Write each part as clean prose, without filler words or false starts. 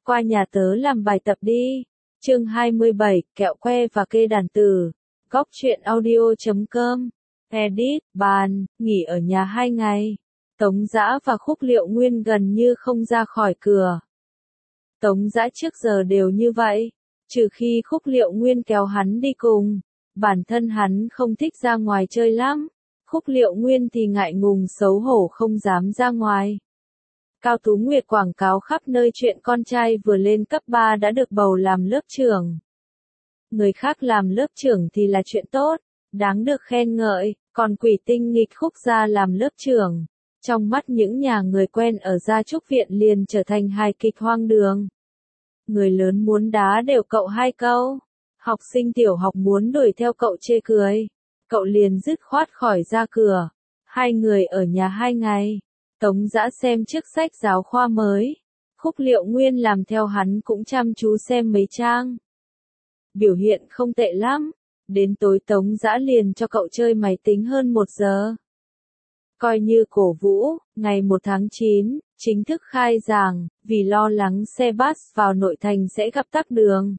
qua nhà tớ làm bài tập đi. Chương 27, kẹo que và kê đàn tử. Góc truyện audio.com. Edit, bàn, nghỉ ở nhà 2 ngày. Tống Dã và Khúc Liệu Nguyên gần như không ra khỏi cửa. Tống Dã trước giờ đều như vậy, trừ khi Khúc Liệu Nguyên kéo hắn đi cùng. Bản thân hắn không thích ra ngoài chơi lắm. Khúc Liệu Nguyên thì ngại ngùng xấu hổ không dám ra ngoài. Cao Tú Nguyệt quảng cáo khắp nơi chuyện con trai vừa lên cấp 3 đã được bầu làm lớp trưởng. Người khác làm lớp trưởng thì là chuyện tốt, đáng được khen ngợi, còn Quỷ Tinh nghịch Khúc gia làm lớp trưởng. Trong mắt những nhà người quen ở Gia Trúc Viện liền trở thành hài kịch hoang đường. Người lớn muốn đá đều cậu 2 câu. Học sinh tiểu học muốn đuổi theo cậu chê cười. Cậu liền dứt khoát khỏi ra cửa. 2 người ở nhà 2 ngày. Tống Dã xem chiếc sách giáo khoa mới. Khúc Liệu Nguyên làm theo hắn cũng chăm chú xem mấy trang. Biểu hiện không tệ lắm. Đến tối Tống Dã liền cho cậu chơi máy tính hơn 1 giờ. Coi như cổ vũ, ngày 1 tháng 9, chính thức khai giảng, vì lo lắng xe bus vào nội thành sẽ gặp tắc đường.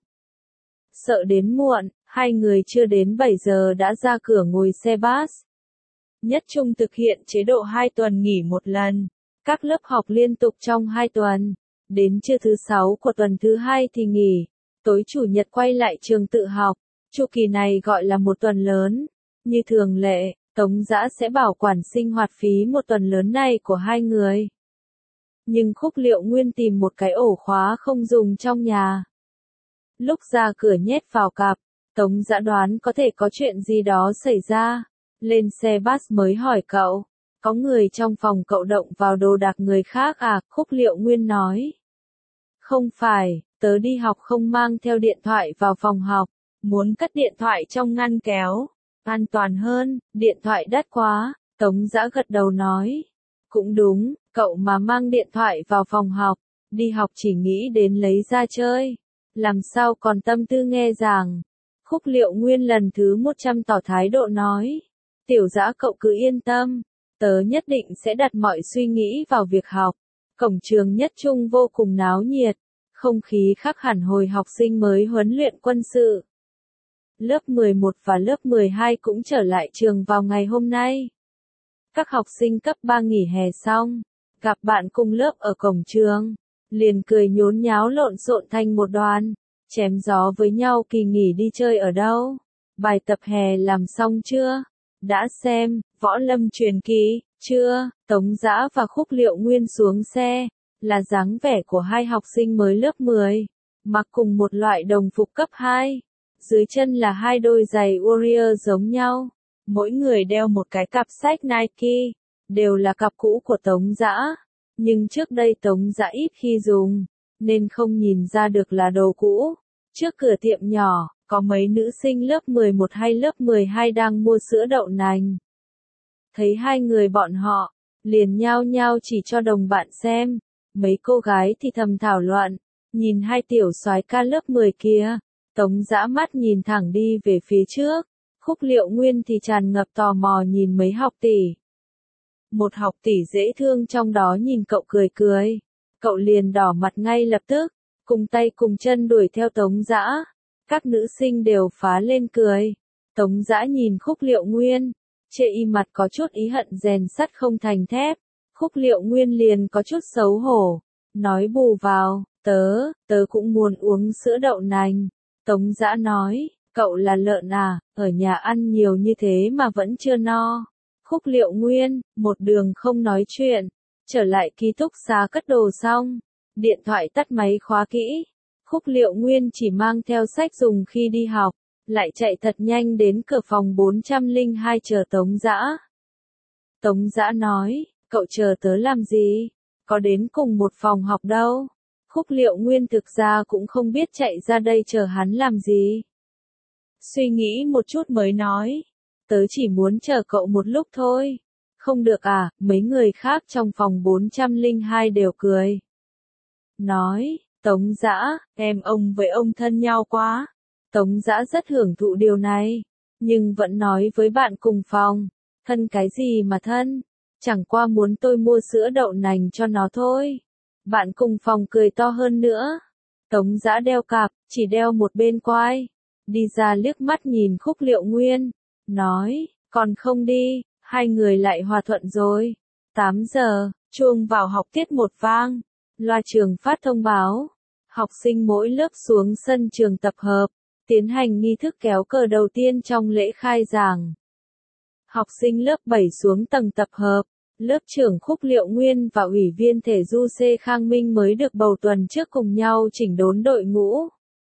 Sợ đến muộn, 2 người chưa đến 7 giờ đã ra cửa ngồi xe bus. Nhất Trung thực hiện chế độ 2 tuần nghỉ 1 lần, các lớp học liên tục trong 2 tuần. Đến trưa thứ 6 của tuần thứ 2 thì nghỉ, tối chủ nhật quay lại trường tự học. Chu kỳ này gọi là 1 tuần lớn. Như thường lệ, Tống Dã sẽ bảo quản sinh hoạt phí 1 tuần lớn này của 2 người. Nhưng Khúc Liệu Nguyên tìm một cái ổ khóa không dùng trong nhà. Lúc ra cửa nhét vào cặp, Tống Dã đoán có thể có chuyện gì đó xảy ra. Lên xe bus mới hỏi cậu, có người trong phòng cậu động vào đồ đạc người khác à? Khúc Liệu Nguyên nói. Không phải, tớ đi học không mang theo điện thoại vào phòng học, muốn cất điện thoại trong ngăn kéo. An toàn hơn, điện thoại đắt quá, Tống Dã gật đầu nói. Cũng đúng, cậu mà mang điện thoại vào phòng học, đi học chỉ nghĩ đến lấy ra chơi. Làm sao còn tâm tư nghe giảng. Khúc Liệu Nguyên lần thứ 100 tỏ thái độ nói. Tiểu Dã cậu cứ yên tâm, tớ nhất định sẽ đặt mọi suy nghĩ vào việc học. Cổng trường Nhất Trung vô cùng náo nhiệt, không khí khác hẳn hồi học sinh mới huấn luyện quân sự. Lớp 11 và lớp 12 cũng trở lại trường vào ngày hôm nay. Các học sinh cấp 3 nghỉ hè xong, gặp bạn cùng lớp ở cổng trường, liền cười nhốn nháo lộn xộn thành một đoàn, chém gió với nhau kỳ nghỉ đi chơi ở đâu. Bài tập hè làm xong chưa? Đã xem Võ Lâm Truyền Kỳ chưa? Tống Dã và Khúc Liệu Nguyên xuống xe, là dáng vẻ của 2 học sinh mới lớp 10, mặc cùng một loại đồng phục cấp 2. Dưới chân là 2 đôi giày Warrior giống nhau, mỗi người đeo một cái cặp sách Nike, đều là cặp cũ của Tống Dã. Nhưng trước đây Tống Dã ít khi dùng, nên không nhìn ra được là đồ cũ. Trước cửa tiệm nhỏ, có mấy nữ sinh lớp 11 hay lớp 12 đang mua sữa đậu nành. Thấy 2 người bọn họ, liền nhao nhao chỉ cho đồng bạn xem. Mấy cô gái thì thầm thảo luận, nhìn 2 tiểu soái ca lớp 10 kia. Tống Dã mắt nhìn thẳng đi về phía trước. Khúc Liệu Nguyên thì tràn ngập tò mò nhìn mấy học tỷ. Một học tỷ dễ thương trong đó nhìn cậu cười cười. Cậu liền đỏ mặt ngay lập tức, cùng tay cùng chân đuổi theo Tống Dã. Các nữ sinh đều phá lên cười. Tống Dã nhìn Khúc Liệu Nguyên, chê y mặt có chút ý hận rèn sắt không thành thép. Khúc Liệu Nguyên liền có chút xấu hổ, nói bù vào, tớ cũng muốn uống sữa đậu nành. Tống Dã nói, cậu là lợn à, ở nhà ăn nhiều như thế mà vẫn chưa no. Khúc Liệu Nguyên, một đường không nói chuyện, trở lại ký túc xá cất đồ xong, điện thoại tắt máy khóa kỹ. Khúc Liệu Nguyên chỉ mang theo sách dùng khi đi học, lại chạy thật nhanh đến cửa phòng 402 chờ Tống Dã. Tống Dã nói, cậu chờ tớ làm gì? Có đến cùng một phòng học đâu. Khúc Liệu Nguyên thực ra cũng không biết chạy ra đây chờ hắn làm gì. Suy nghĩ một chút mới nói, tớ chỉ muốn chờ cậu một lúc thôi. Không được à? Mấy người khác trong phòng 402 đều cười. Nói, Tống Dã, em ông với ông thân nhau quá. Tống Dã rất hưởng thụ điều này, nhưng vẫn nói với bạn cùng phòng, thân cái gì mà thân, chẳng qua muốn tôi mua sữa đậu nành cho nó thôi. Bạn cùng phòng cười to hơn nữa, Tống Dã đeo cặp, chỉ đeo một bên quai. Đi ra liếc mắt nhìn Khúc Liệu Nguyên, nói, còn không đi, hai người lại hòa thuận rồi. 8 giờ, chuông vào học tiết một vang, loa trường phát thông báo. Học sinh mỗi lớp xuống sân trường tập hợp, tiến hành nghi thức kéo cờ đầu tiên trong lễ khai giảng. Học sinh lớp 7 xuống tầng tập hợp, lớp trưởng Khúc Liệu Nguyên và ủy viên thể du C Khang Minh mới được bầu tuần trước cùng nhau chỉnh đốn đội ngũ.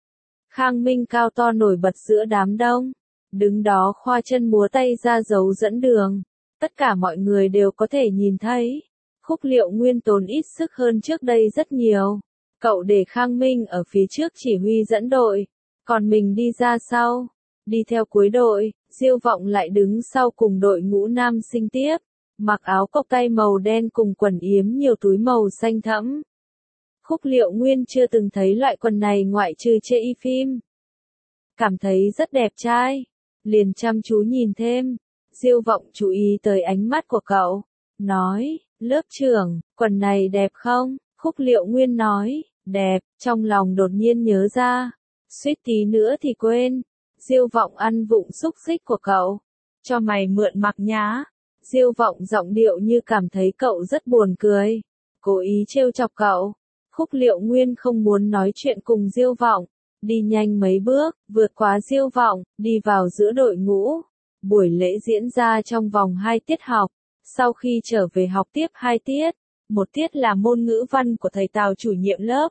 Khang Minh cao to nổi bật giữa đám đông, đứng đó khoa chân múa tay ra dấu dẫn đường. Tất cả mọi người đều có thể nhìn thấy, Khúc Liệu Nguyên tốn ít sức hơn trước đây rất nhiều. Cậu để Khang Minh ở phía trước chỉ huy dẫn đội, còn mình đi ra sau, đi theo cuối đội. Diêu Vọng lại đứng sau cùng đội ngũ nam sinh tiếp, mặc áo cộc tay màu đen cùng quần yếm nhiều túi màu xanh thẫm. Khúc Liệu Nguyên chưa từng thấy loại quần này ngoại trừ chê y phim. Cảm thấy rất đẹp trai, liền chăm chú nhìn thêm. Diêu Vọng chú ý tới ánh mắt của cậu, nói, lớp trưởng, quần này đẹp không? Khúc Liệu Nguyên nói, đẹp, trong lòng đột nhiên nhớ ra, suýt tí nữa thì quên. Diêu Vọng ăn vụng xúc xích của cậu, cho mày mượn mặc nhá. Diêu Vọng giọng điệu như cảm thấy cậu rất buồn cười, cố ý trêu chọc cậu. Khúc Liệu Nguyên không muốn nói chuyện cùng Diêu Vọng, đi nhanh mấy bước, vượt qua Diêu Vọng, đi vào giữa đội ngũ. Buổi lễ diễn ra trong vòng 2 tiết học, sau khi trở về học tiếp 2 tiết, một tiết là môn ngữ văn của thầy Tào chủ nhiệm lớp.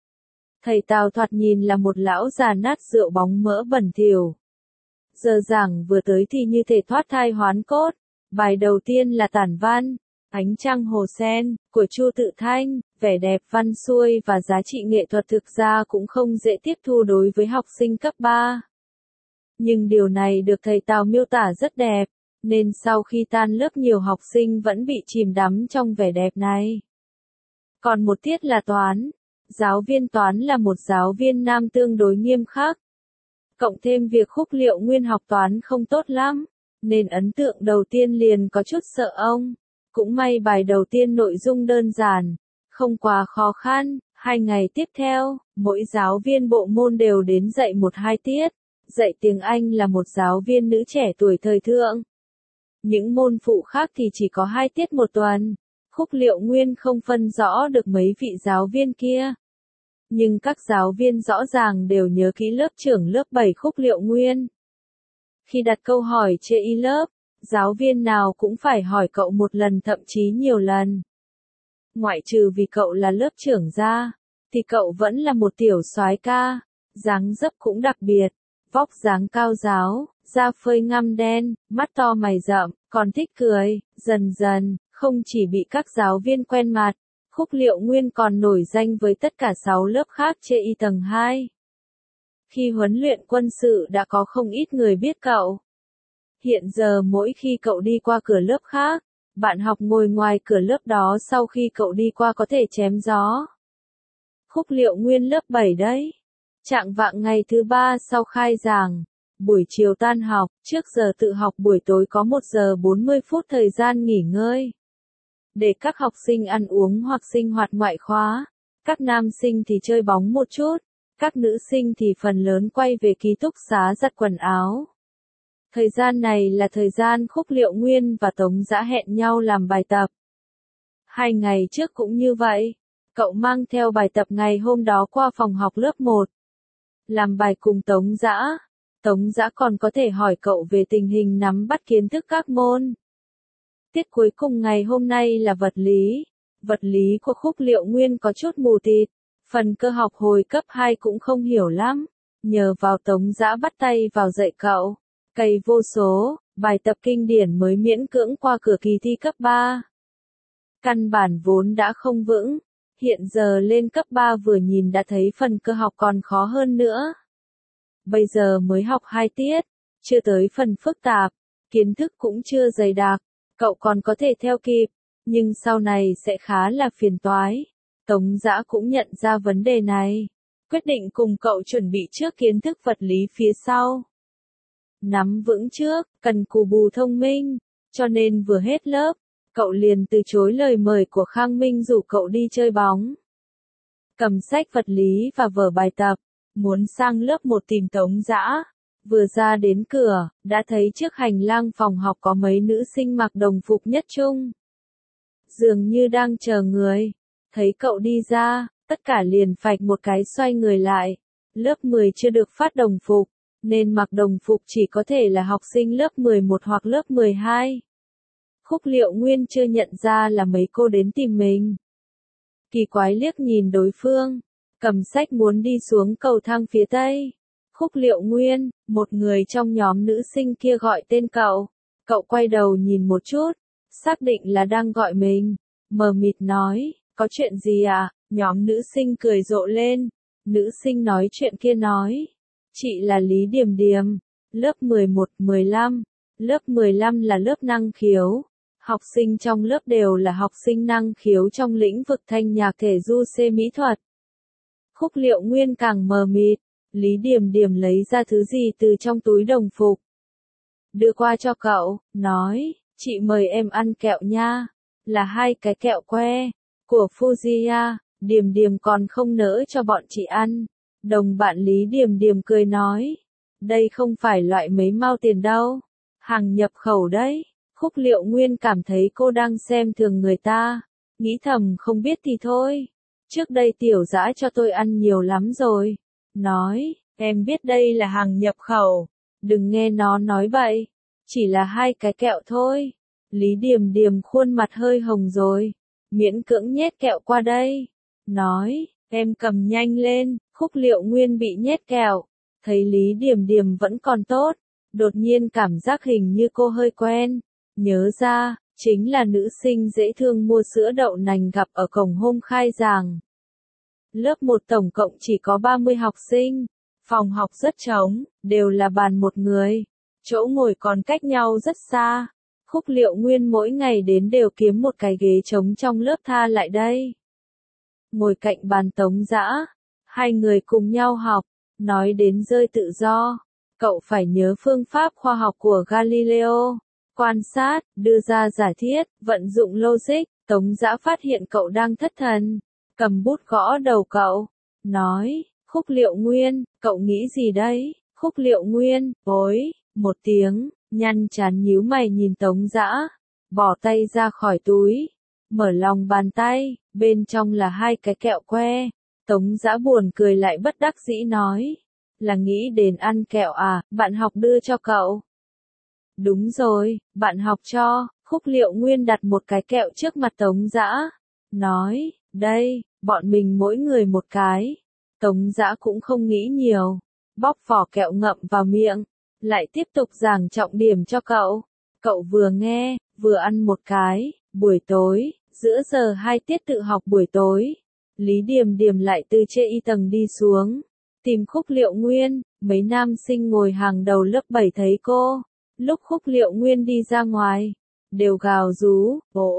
Thầy Tào thoạt nhìn là một lão già nát rượu bóng mỡ bẩn thỉu. Giờ giảng vừa tới thì như thể thoát thai hoán cốt. Bài đầu tiên là tản văn, Ánh trăng hồ sen, của Chu Tự Thanh, vẻ đẹp văn xuôi và giá trị nghệ thuật thực ra cũng không dễ tiếp thu đối với học sinh cấp 3. Nhưng điều này được thầy Tào miêu tả rất đẹp, nên sau khi tan lớp nhiều học sinh vẫn bị chìm đắm trong vẻ đẹp này. Còn một tiết là toán. Giáo viên toán là một giáo viên nam tương đối nghiêm khắc. Cộng thêm việc Khúc Liệu Nguyên học toán không tốt lắm, nên ấn tượng đầu tiên liền có chút sợ ông. Cũng may bài đầu tiên nội dung đơn giản, không quá khó khăn. 2 ngày tiếp theo, mỗi giáo viên bộ môn đều đến dạy 1-2 tiết. Dạy tiếng Anh là một giáo viên nữ trẻ tuổi thời thượng. Những môn phụ khác thì chỉ có 2 tiết một tuần. Khúc Liệu Nguyên không phân rõ được mấy vị giáo viên kia. Nhưng các giáo viên rõ ràng đều nhớ kỹ lớp trưởng lớp 7 Khúc Liệu Nguyên. Khi đặt câu hỏi chê y lớp, giáo viên nào cũng phải hỏi cậu một lần thậm chí nhiều lần. Ngoại trừ vì cậu là lớp trưởng ra, thì cậu vẫn là một tiểu soái ca, dáng dấp cũng đặc biệt, vóc dáng cao ráo, da phơi ngăm đen, mắt to mày rậm, còn thích cười. Dần dần, không chỉ bị các giáo viên quen mặt, Khúc Liệu Nguyên còn nổi danh với tất cả 6 lớp khác chê y tầng 2. Khi huấn luyện quân sự đã có không ít người biết cậu. Hiện giờ mỗi khi cậu đi qua cửa lớp khác, bạn học ngồi ngoài cửa lớp đó sau khi cậu đi qua có thể chém gió. Khúc Liệu Nguyên lớp 7 đấy. Chạng vạng ngày thứ 3 sau khai giảng, buổi chiều tan học, trước giờ tự học buổi tối có 1 giờ 40 phút thời gian nghỉ ngơi. Để các học sinh ăn uống hoặc sinh hoạt ngoại khóa, các nam sinh thì chơi bóng một chút, các nữ sinh thì phần lớn quay về ký túc xá giặt quần áo. Thời gian này là thời gian Khúc Liệu Nguyên và Tống Dã hẹn nhau làm bài tập. 2 ngày trước cũng như vậy, cậu mang theo bài tập ngày hôm đó qua phòng học lớp 1. Làm bài cùng Tống Dã. Tống Dã còn có thể hỏi cậu về tình hình nắm bắt kiến thức các môn. Tiết cuối cùng ngày hôm nay là vật lý. Vật lý của Khúc Liệu Nguyên có chút mù tịt. Phần cơ học hồi cấp 2 cũng không hiểu lắm. Nhờ vào Tống Dã bắt tay vào dạy cậu. Cày vô số, bài tập kinh điển mới miễn cưỡng qua cửa kỳ thi cấp 3. Căn bản vốn đã không vững. Hiện giờ lên cấp 3 vừa nhìn đã thấy phần cơ học còn khó hơn nữa. Bây giờ mới học 2 tiết, chưa tới phần phức tạp, kiến thức cũng chưa dày đặc, cậu còn có thể theo kịp, nhưng sau này sẽ khá là phiền toái. Tống Dã cũng nhận ra vấn đề này, quyết định cùng cậu chuẩn bị trước kiến thức vật lý phía sau. Nắm vững trước, cần cù bù thông minh, cho nên vừa hết lớp, cậu liền từ chối lời mời của Khang Minh rủ cậu đi chơi bóng. cầm sách vật lý và vở bài tập, muốn sang lớp 1 tìm Tống Dã. Vừa ra đến cửa, đã thấy trước hành lang phòng học có mấy nữ sinh mặc đồng phục nhất trung. Dường như đang chờ người. Thấy cậu đi ra, tất cả liền phạch một cái xoay người lại. Lớp 10 chưa được phát đồng phục, nên mặc đồng phục chỉ có thể là học sinh lớp 11 hoặc lớp 12. Khúc Liệu Nguyên chưa nhận ra là mấy cô đến tìm mình. Kỳ quái liếc nhìn đối phương, cầm sách muốn đi xuống cầu thang phía tây. Khúc Liệu Nguyên, một người trong nhóm nữ sinh kia gọi tên cậu. Cậu quay đầu nhìn một chút, xác định là đang gọi mình. Mờ mịt nói, có chuyện gì à? Nhóm nữ sinh cười rộ lên. Nữ sinh nói chuyện kia nói, chị là Lý Điềm Điềm, lớp 11, 15. Lớp 15 là lớp năng khiếu. Học sinh trong lớp đều là học sinh năng khiếu trong lĩnh vực thanh nhạc thể du xê mỹ thuật. Khúc Liệu Nguyên càng mờ mịt. Lý Điềm Điềm lấy ra thứ gì từ trong túi đồng phục. Đưa qua cho cậu, nói, chị mời em ăn kẹo nha. Là 2 cái kẹo que, của Fujiya. Điềm Điềm còn không nỡ cho bọn chị ăn. Đồng bạn Lý Điềm Điềm cười nói, đây không phải loại mấy mao tiền đâu. Hàng nhập khẩu đấy. Khúc Liệu Nguyên cảm thấy cô đang xem thường người ta. Nghĩ thầm không biết thì thôi. Trước đây Tiểu Dã cho tôi ăn nhiều lắm rồi. Nói, em biết đây là hàng nhập khẩu. Đừng nghe nó nói bậy. Chỉ là 2 cái kẹo thôi. Lý Điềm Điềm khuôn mặt hơi hồng rồi. Miễn cưỡng nhét kẹo qua đây. Nói, em cầm nhanh lên. Khúc Liệu Nguyên bị nhét kẹo. Thấy Lý Điềm Điềm vẫn còn tốt. Đột nhiên cảm giác hình như cô hơi quen. Nhớ ra, chính là nữ sinh dễ thương mua sữa đậu nành gặp ở cổng hôm khai giảng. Lớp 1 tổng cộng chỉ có 30 học sinh. Phòng học rất trống, đều là bàn một người. Chỗ ngồi còn cách nhau rất xa. Khúc Liệu Nguyên mỗi ngày đến đều kiếm một cái ghế trống trong lớp tha lại đây. Ngồi cạnh bàn Tống Dã. Hai người cùng nhau học. Nói đến rơi tự do. Cậu phải nhớ phương pháp khoa học của Galileo. Quan sát, đưa ra giả thiết, vận dụng logic. Tống Dã phát hiện cậu đang thất thần. Cầm bút gõ đầu cậu. Nói, Khúc Liệu Nguyên, cậu nghĩ gì đấy? Khúc Liệu Nguyên, ối, một tiếng, nhăn trán nhíu mày nhìn Tống Dã. Bỏ tay ra khỏi túi. Mở lòng bàn tay, bên trong là 2 cái kẹo que. Tống Dã buồn cười lại bất đắc dĩ nói. Là nghĩ đến ăn kẹo à, bạn học đưa cho cậu. Đúng rồi, bạn học cho. Khúc Liệu Nguyên đặt một cái kẹo trước mặt Tống Dã. Nói, đây, bọn mình mỗi người một cái. Tống Dã cũng không nghĩ nhiều. Bóc vỏ kẹo ngậm vào miệng. Lại tiếp tục giảng trọng điểm cho cậu. Cậu vừa nghe, vừa ăn một cái. Buổi tối, giữa giờ 2 tiết tự học buổi tối. Lý Điềm Điềm lại từ trên y tầng đi xuống. Tìm Khúc Liệu Nguyên. Mấy nam sinh ngồi hàng đầu lớp 7 thấy cô. Lúc Khúc Liệu Nguyên đi ra ngoài, đều gào rú,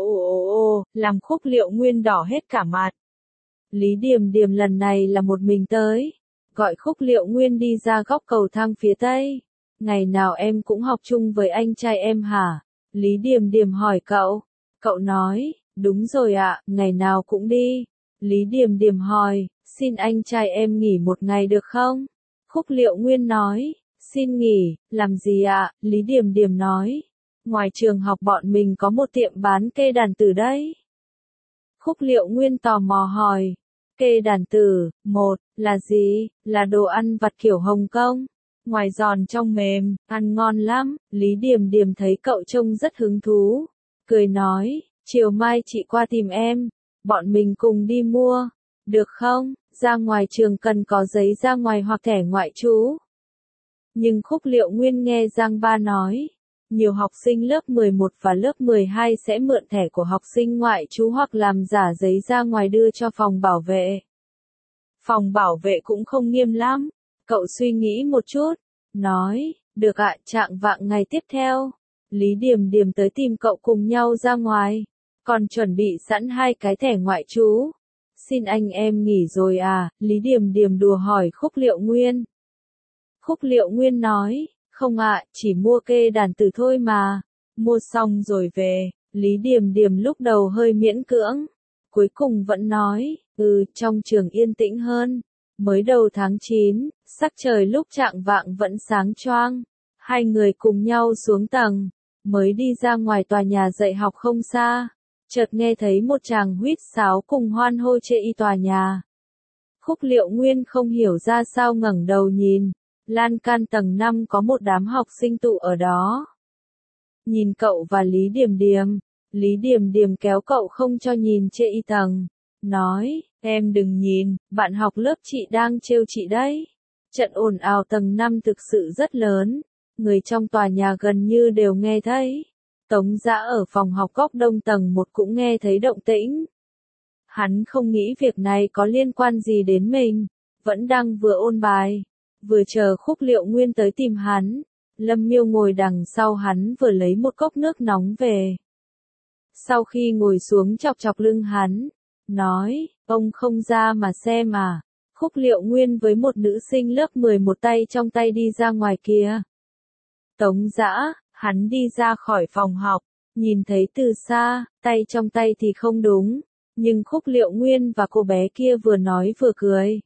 ồ, làm Khúc Liệu Nguyên đỏ hết cả mặt. Lý Điềm Điềm lần này là một mình tới, gọi Khúc Liệu Nguyên đi ra góc cầu thang phía tây. Ngày nào em cũng học chung với anh trai em hả? Lý Điềm Điềm hỏi cậu. Cậu nói, đúng rồi ạ, ngày nào cũng đi. Lý Điềm Điềm hỏi, xin anh trai em nghỉ một ngày được không? Khúc Liệu Nguyên nói, xin nghỉ, làm gì ạ? Lý Điềm Điềm nói, ngoài trường học bọn mình có một tiệm bán kê đàn tử đấy. Khúc Liệu Nguyên tò mò hỏi, kê đàn tử, là gì? Là đồ ăn vặt kiểu Hồng Kông. Ngoài giòn trong mềm, ăn ngon lắm. Lý Điềm Điềm thấy cậu trông rất hứng thú. Cười nói, chiều mai chị qua tìm em. Bọn mình cùng đi mua. Được không? Ra ngoài trường cần có giấy ra ngoài hoặc thẻ ngoại trú. Nhưng Khúc Liệu Nguyên nghe Giang Ba nói, nhiều học sinh lớp 11 và lớp 12 sẽ mượn thẻ của học sinh ngoại trú hoặc làm giả giấy ra ngoài đưa cho phòng bảo vệ. Phòng bảo vệ cũng không nghiêm lắm. Cậu suy nghĩ một chút, nói, được ạ, trạng vạng ngày tiếp theo. Lý Điềm Điềm tới tìm cậu cùng nhau ra ngoài, còn chuẩn bị sẵn 2 cái thẻ ngoại trú. Xin anh em nghỉ rồi à? Lý Điềm Điềm đùa hỏi Khúc Liệu Nguyên. Khúc Liệu Nguyên nói, không ạ, chỉ mua kê đàn tử thôi mà. Mua xong rồi về. Lý Điềm Điềm lúc đầu hơi miễn cưỡng. cuối cùng vẫn nói, trong trường yên tĩnh hơn. Mới đầu tháng 9, sắc trời lúc chạng vạng vẫn sáng choang. Hai người cùng nhau xuống tầng, mới đi ra ngoài tòa nhà dạy học không xa. Chợt nghe thấy một chàng huýt sáo cùng hoan hô chê y tòa nhà. Khúc Liệu Nguyên không hiểu ra sao ngẩng đầu nhìn, lan can tầng 5 có một đám học sinh tụ ở đó. Nhìn cậu và Lý Điềm Điềm, Lý Điềm Điềm kéo cậu không cho nhìn chê y tầng, nói, em đừng nhìn, bạn học lớp chị đang trêu chị đấy. Trận ồn ào tầng 5 thực sự rất lớn, người trong tòa nhà gần như đều nghe thấy. Tống Dã ở phòng học góc đông tầng 1 cũng nghe thấy động tĩnh. Hắn không nghĩ việc này có liên quan gì đến mình, vẫn đang vừa ôn bài, vừa chờ Khúc Liệu Nguyên tới tìm hắn. Lâm Miêu ngồi đằng sau hắn vừa lấy một cốc nước nóng về. Sau khi ngồi xuống chọc chọc lưng hắn, nói, ông không ra mà xem à. Khúc Liệu Nguyên với một nữ sinh lớp 11 tay trong tay đi ra ngoài kia. Tống Dã, hắn đi ra khỏi phòng học, nhìn thấy từ xa, tay trong tay thì không đúng, nhưng Khúc Liệu Nguyên và cô bé kia vừa nói vừa cười.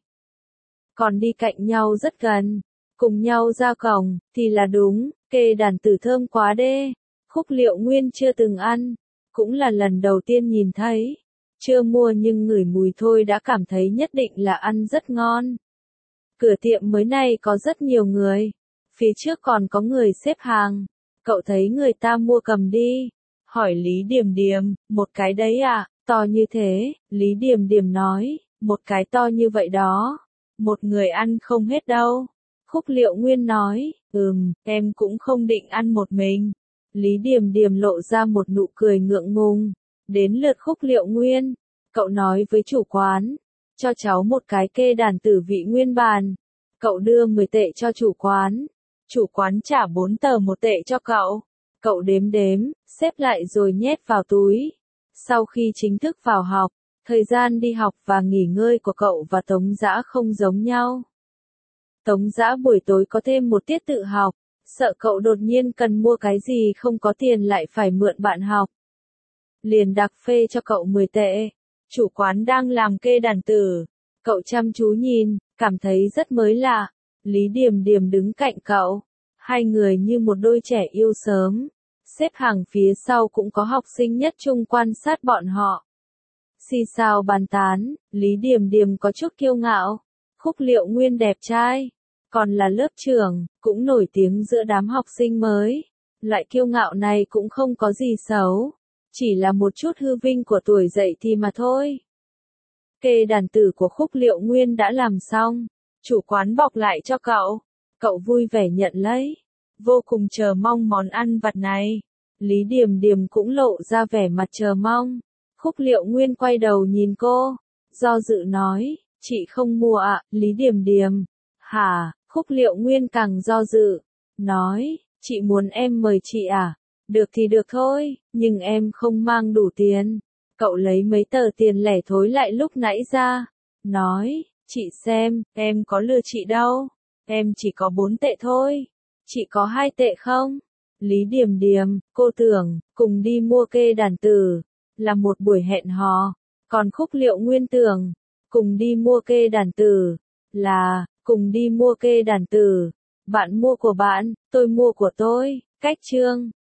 Còn đi cạnh nhau rất gần, cùng nhau ra cổng, thì là đúng, kê đàn tử thơm quá đê. Khúc Liệu Nguyên chưa từng ăn, cũng là lần đầu tiên nhìn thấy. Chưa mua nhưng ngửi mùi thôi đã cảm thấy nhất định là ăn rất ngon. Cửa tiệm mới này có rất nhiều người. Phía trước còn có người xếp hàng. Cậu thấy người ta mua cầm đi. Hỏi Lý Điềm Điềm, một cái đấy à, to như thế. Lý Điềm Điềm nói, một cái to như vậy đó. Một người ăn không hết đâu. Khúc Liệu Nguyên nói, em cũng không định ăn một mình. Lý Điềm Điềm lộ ra một nụ cười ngượng ngùng. Đến lượt Khúc Liệu Nguyên, cậu nói với chủ quán, cho cháu một cái kê đàn tử vị nguyên bản. Cậu đưa 10 tệ cho chủ quán trả 4 tờ 1 tệ cho cậu. Cậu đếm đếm, xếp lại rồi nhét vào túi. Sau khi chính thức vào học, thời gian đi học và nghỉ ngơi của cậu và Tống Dã không giống nhau. Tống Dã buổi tối có thêm một tiết tự học, sợ cậu đột nhiên cần mua cái gì không có tiền lại phải mượn bạn học. Liền đặc phê cho cậu 10 tệ. Chủ quán đang làm kê đàn tử. Cậu chăm chú nhìn, cảm thấy rất mới lạ. Lý Điềm Điềm đứng cạnh cậu. Hai người như một đôi trẻ yêu sớm. Xếp hàng phía sau cũng có học sinh nhất trung quan sát bọn họ. Xì xào bàn tán, Lý Điềm Điềm có chút kiêu ngạo. Khúc Liệu Nguyên đẹp trai, còn là lớp trưởng, cũng nổi tiếng giữa đám học sinh mới. Loại kiêu ngạo này cũng không có gì xấu. Chỉ là một chút hư vinh của tuổi dậy thì mà thôi. Kê đàn tử của Khúc Liệu Nguyên đã làm xong. Chủ quán bọc lại cho cậu. Cậu vui vẻ nhận lấy. Vô cùng chờ mong món ăn vặt này. Lý Điềm Điềm cũng lộ ra vẻ mặt chờ mong. Khúc Liệu Nguyên quay đầu nhìn cô. Do dự nói, chị không mua ạ, Lý Điềm Điềm. Hả, Khúc Liệu Nguyên càng do dự. Nói, chị muốn em mời chị à? Được thì được thôi, nhưng em không mang đủ tiền. Cậu lấy mấy tờ tiền lẻ thối lại lúc nãy ra. Nói, chị xem, em có lừa chị đâu. Em chỉ có 4 tệ thôi. Chị có 2 tệ không? Lý Điềm Điềm, cô tưởng, cùng đi mua kê đàn tử, là một buổi hẹn hò. Còn Khúc Liệu Nguyên tưởng, cùng đi mua kê đàn tử, là, cùng đi mua kê đàn tử. Bạn mua của bạn, tôi mua của tôi, cách chương.